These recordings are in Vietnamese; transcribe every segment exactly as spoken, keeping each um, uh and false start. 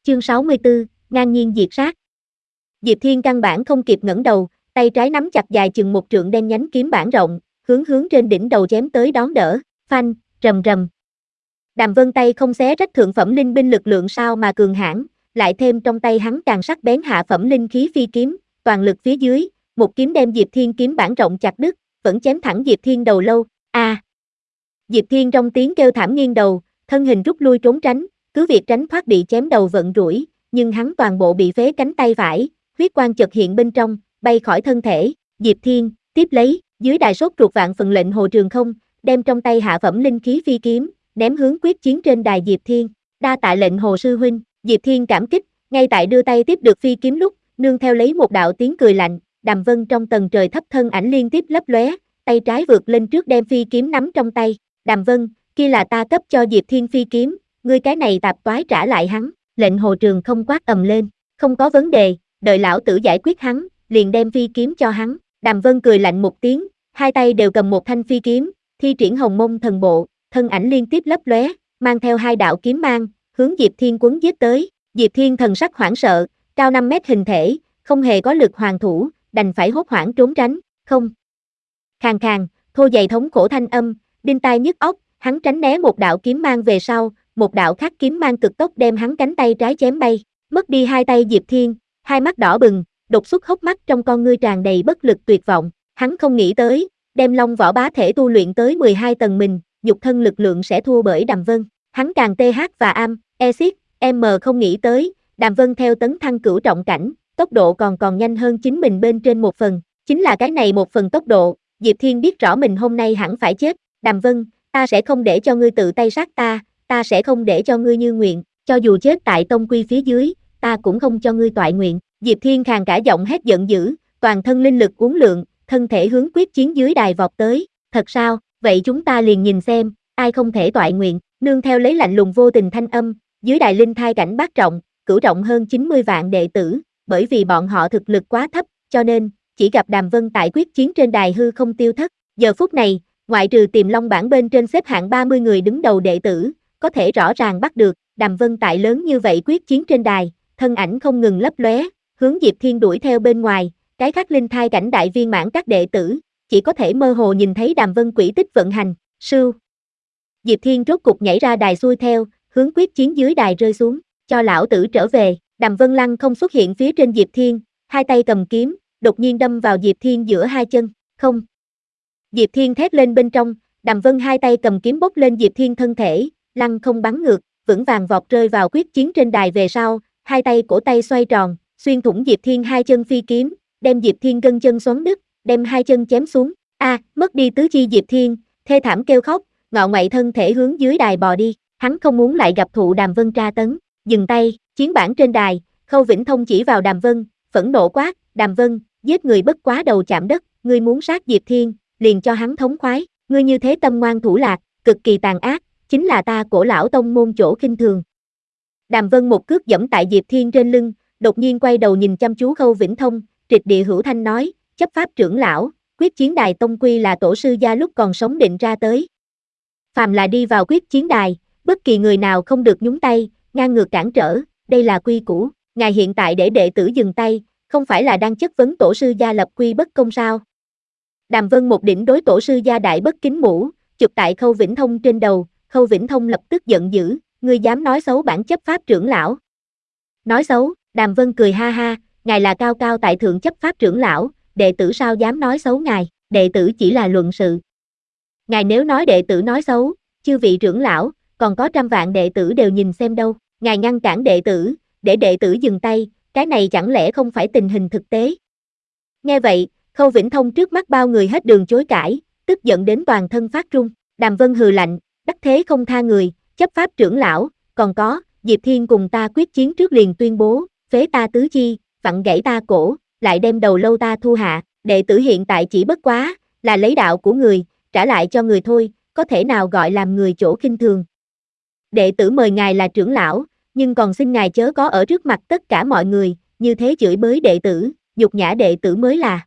Chương sáu mươi tư, ngang nhiên diệt sát. Diệp Thiên căn bản không kịp ngẩng đầu, tay trái nắm chặt dài chừng một trượng đen nhánh kiếm bản rộng, hướng hướng trên đỉnh đầu chém tới đón đỡ, phanh, rầm rầm. Đàm Vân tay không xé rách thượng phẩm linh binh lực lượng sao mà cường hãn, lại thêm trong tay hắn càng sắc bén hạ phẩm linh khí phi kiếm, toàn lực phía dưới, một kiếm đem Diệp Thiên kiếm bản rộng chặt đứt, vẫn chém thẳng Diệp Thiên đầu lâu. A! À. Diệp Thiên trong tiếng kêu thảm nghiêng đầu, thân hình rút lui trốn tránh, cứ việc tránh thoát bị chém đầu vận rủi, nhưng hắn toàn bộ bị phế cánh tay phải, huyết quang chợt hiện bên trong, bay khỏi thân thể. Diệp Thiên tiếp lấy, dưới đài sốt ruột vạn phần lệnh Hồ Trường Không, đem trong tay hạ phẩm linh khí phi kiếm, ném hướng quyết chiến trên đài Diệp Thiên. Đa tạ lệnh Hồ sư huynh. Diệp Thiên cảm kích, ngay tại đưa tay tiếp được phi kiếm lúc, nương theo lấy một đạo tiếng cười lạnh, Đàm Vân trong tầng trời thấp thân ảnh liên tiếp lấp lóe, tay trái vượt lên trước đem phi kiếm nắm trong tay. Đàm Vân, kia là ta cấp cho Diệp Thiên phi kiếm, ngươi cái này tạp toái trả lại hắn. Lệnh Hồ Trường Không quát ầm lên, không có vấn đề, đợi lão tử giải quyết hắn, liền đem phi kiếm cho hắn. Đàm Vân cười lạnh một tiếng, hai tay đều cầm một thanh phi kiếm, thi triển Hồng Mông thần bộ, thân ảnh liên tiếp lấp lóe, mang theo hai đạo kiếm mang, hướng Diệp Thiên quấn giết tới. Diệp Thiên thần sắc hoảng sợ, cao năm mét hình thể, không hề có lực hoàn thủ, đành phải hốt hoảng trốn tránh. Không. Khàn khàn, thô dày thống khổ thanh âm, đinh tai nhức óc, hắn tránh né một đạo kiếm mang về sau, một đạo khác kiếm mang cực tốc đem hắn cánh tay trái chém bay. Mất đi hai tay Diệp Thiên, hai mắt đỏ bừng, đột xuất hốc mắt trong con ngươi tràn đầy bất lực tuyệt vọng. Hắn không nghĩ tới, đem Long Võ Bá thể tu luyện tới mười hai tầng mình, nhục thân lực lượng sẽ thua bởi Đàm Vân. Hắn càng th và am, exit, m không nghĩ tới, Đàm Vân theo tấn thăng cửu trọng cảnh, tốc độ còn còn nhanh hơn chính mình bên trên một phần. Chính là cái này một phần tốc độ, Diệp Thiên biết rõ mình hôm nay hẳn phải chết. Đàm Vân, ta sẽ không để cho ngươi tự tay sát ta, ta sẽ không để cho ngươi như nguyện, cho dù chết tại tông quy phía dưới, ta cũng không cho ngươi toại nguyện. Diệp Thiên khàn cả giọng hét giận dữ, toàn thân linh lực uốn lượn, thân thể hướng quyết chiến dưới đài vọt tới. Thật sao, vậy chúng ta liền nhìn xem, ai không thể toại nguyện. Nương theo lấy lạnh lùng vô tình thanh âm, dưới đài linh thai cảnh bát trọng, cửu trọng hơn chín mươi vạn đệ tử, bởi vì bọn họ thực lực quá thấp, cho nên, chỉ gặp Đàm Vân tại quyết chiến trên đài hư không tiêu thất. Giờ phút này, ngoại trừ Tiềm Long bảng bên trên xếp hạng ba mươi người đứng đầu đệ tử, có thể rõ ràng bắt được, Đàm Vân tại lớn như vậy quyết chiến trên đài, thân ảnh không ngừng lấp lóe, hướng Diệp Thiên đuổi theo bên ngoài, cái khác linh thai cảnh đại viên mãn các đệ tử, chỉ có thể mơ hồ nhìn thấy Đàm Vân quỹ tích vận hành, sưu. Diệp Thiên rốt cục nhảy ra đài xuôi theo, hướng quyết chiến dưới đài rơi xuống, cho lão tử trở về. Đàm Vân lăng không xuất hiện phía trên Diệp Thiên, hai tay cầm kiếm, đột nhiên đâm vào Diệp Thiên giữa hai chân, không. Diệp Thiên thét lên bên trong, Đàm Vân hai tay cầm kiếm bốc lên Diệp Thiên thân thể, lăng không bắn ngược, vững vàng vọt rơi vào quyết chiến trên đài về sau, hai tay cổ tay xoay tròn, xuyên thủng Diệp Thiên hai chân phi kiếm, đem Diệp Thiên gân chân xoắn đứt, đem hai chân chém xuống. A, à, mất đi tứ chi Diệp Thiên, thê thảm kêu khóc, ngọ ngoại thân thể hướng dưới đài bò đi, hắn không muốn lại gặp thụ Đàm Vân tra tấn. Dừng tay, chiến bản trên đài, Khâu Vĩnh Thông chỉ vào Đàm Vân, phẫn nộ quát, Đàm Vân, giết người bất quá đầu chạm đất, ngươi muốn sát Diệp Thiên, liền cho hắn thống khoái, ngươi như thế tâm ngoan thủ lạc, cực kỳ tàn ác, chính là ta Cổ lão tông môn chỗ khinh thường. Đàm Vân một cước giẫm tại Diệp Thiên trên lưng, đột nhiên quay đầu nhìn chăm chú Khâu Vĩnh Thông, trịch địa hữu thanh nói, chấp pháp trưởng lão, quyết chiến đài tông quy là tổ sư gia lúc còn sống định ra tới. Phàm là đi vào quyết chiến đài, bất kỳ người nào không được nhúng tay, ngang ngược cản trở, đây là quy củ. Ngài hiện tại để đệ tử dừng tay, không phải là đang chất vấn tổ sư gia lập quy bất công sao? Đàm Vân một đỉnh đối tổ sư gia đại bất kính mũ, chụp tại Khâu Vĩnh Thông trên đầu, Khâu Vĩnh Thông lập tức giận dữ, ngươi dám nói xấu bản chấp pháp trưởng lão? Nói xấu? Đàm Vân cười ha ha, ngài là cao cao tại thượng chấp pháp trưởng lão, đệ tử sao dám nói xấu ngài, đệ tử chỉ là luận sự. Ngài nếu nói đệ tử nói xấu, chư vị trưởng lão, còn có trăm vạn đệ tử đều nhìn xem đâu, ngài ngăn cản đệ tử, để đệ tử dừng tay, cái này chẳng lẽ không phải tình hình thực tế? Nghe vậy, Khâu Vĩnh Thông trước mắt bao người hết đường chối cãi, tức giận đến toàn thân phát run. Đàm Vân hừ lạnh, đắc thế không tha người, chấp pháp trưởng lão, còn có, Diệp Thiên cùng ta quyết chiến trước liền tuyên bố, phế ta tứ chi, vặn gãy ta cổ, lại đem đầu lâu ta thu hạ, đệ tử hiện tại chỉ bất quá, là lấy đạo của người, trả lại cho người thôi, có thể nào gọi làm người chỗ khinh thường. Đệ tử mời ngài là trưởng lão, nhưng còn xin ngài chớ có ở trước mặt tất cả mọi người, như thế chửi bới đệ tử, nhục nhã đệ tử mới là.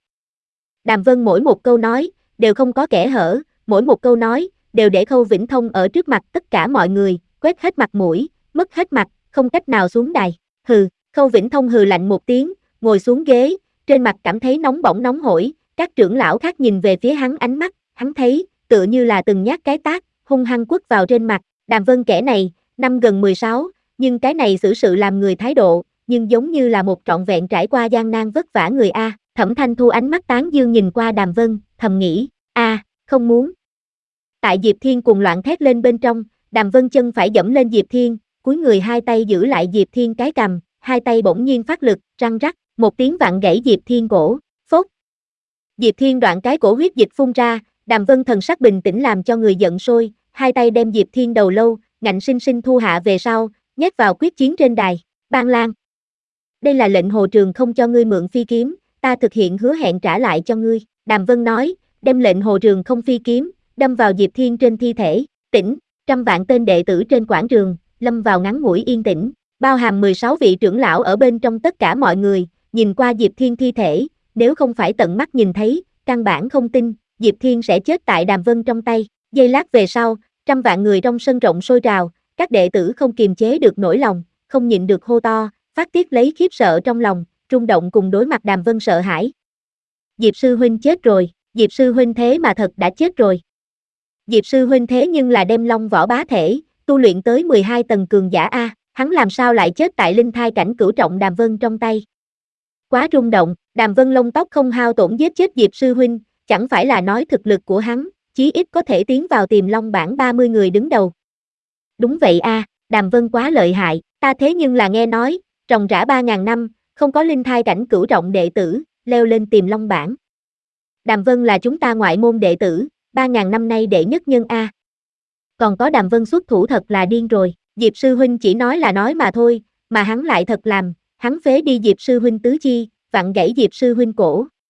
Đàm Vân mỗi một câu nói, đều không có kẽ hở, mỗi một câu nói, đều để Khâu Vĩnh Thông ở trước mặt tất cả mọi người, quét hết mặt mũi, mất hết mặt, không cách nào xuống đài. Hừ, Khâu Vĩnh Thông hừ lạnh một tiếng, ngồi xuống ghế, trên mặt cảm thấy nóng bỏng nóng hổi, các trưởng lão khác nhìn về phía hắn ánh mắt, hắn thấy, tựa như là từng nhát cái tát, hung hăng quất vào trên mặt, Đàm Vân kẻ này, năm gần mười sáu, nhưng cái này xử sự làm người thái độ, nhưng giống như là một trọn vẹn trải qua gian nan vất vả người A, Thẩm Thanh Thu ánh mắt tán dương nhìn qua Đàm Vân, thầm nghĩ, a, không muốn. Tại Diệp Thiên cùng loạn thét lên bên trong, Đàm Vân chân phải dẫm lên Diệp Thiên, cúi người hai tay giữ lại Diệp Thiên cái cằm, hai tay bỗng nhiên phát lực, răng rắc, một tiếng vặn gãy Diệp Thiên cổ, phốt. Diệp Thiên đoạn cái cổ huyết dịch phun ra, Đàm Vân thần sắc bình tĩnh làm cho người giận sôi, hai tay đem Diệp Thiên đầu lâu, ngạnh sinh sinh thu hạ về sau, nhét vào quyết chiến trên đài, Ban Lang. Đây là lệnh Hồ Trường không cho ngươi mượn phi kiếm, ta thực hiện hứa hẹn trả lại cho ngươi, Đàm Vân nói, đem lệnh Hồ Trường không phi kiếm, đâm vào Diệp Thiên trên thi thể, tỉnh, trăm vạn tên đệ tử trên quảng trường, lâm vào ngắn ngủi yên tĩnh, bao hàm mười sáu vị trưởng lão ở bên trong tất cả mọi người, nhìn qua Diệp Thiên thi thể, nếu không phải tận mắt nhìn thấy, căn bản không tin, Diệp Thiên sẽ chết tại Đàm Vân trong tay, giây lát về sau, trăm vạn người trong sân rộng sôi trào, các đệ tử không kiềm chế được nỗi lòng, không nhịn được hô to, phát tiết lấy khiếp sợ trong lòng, rung động cùng đối mặt Đàm Vân sợ hãi. Diệp sư huynh chết rồi, Diệp sư huynh thế mà thật đã chết rồi. Diệp sư huynh thế nhưng là đem Long Võ Bá thể, tu luyện tới mười hai tầng cường giả A, hắn làm sao lại chết tại linh thai cảnh cửu trọng Đàm Vân trong tay. Quá rung động, Đàm Vân lông tóc không hao tổn giết chết Diệp sư huynh, chẳng phải là nói thực lực của hắn, chí ít có thể tiến vào Tiềm Long bảng ba mươi người đứng đầu. Đúng vậy A, Đàm Vân quá lợi hại, ta thế nhưng là nghe nói, ròng rã ba ngàn năm, không có linh thai cảnh cửu trọng đệ tử, leo lên Tiềm Long bảng. Đàm Vân là chúng ta ngoại môn đệ tử, ba ngàn năm nay đệ nhất nhân A. Còn có Đàm Vân xuất thủ thật là điên rồi, Diệp sư huynh chỉ nói là nói mà thôi, mà hắn lại thật làm, hắn phế đi Diệp sư huynh tứ chi, vặn gãy Diệp sư huynh cổ,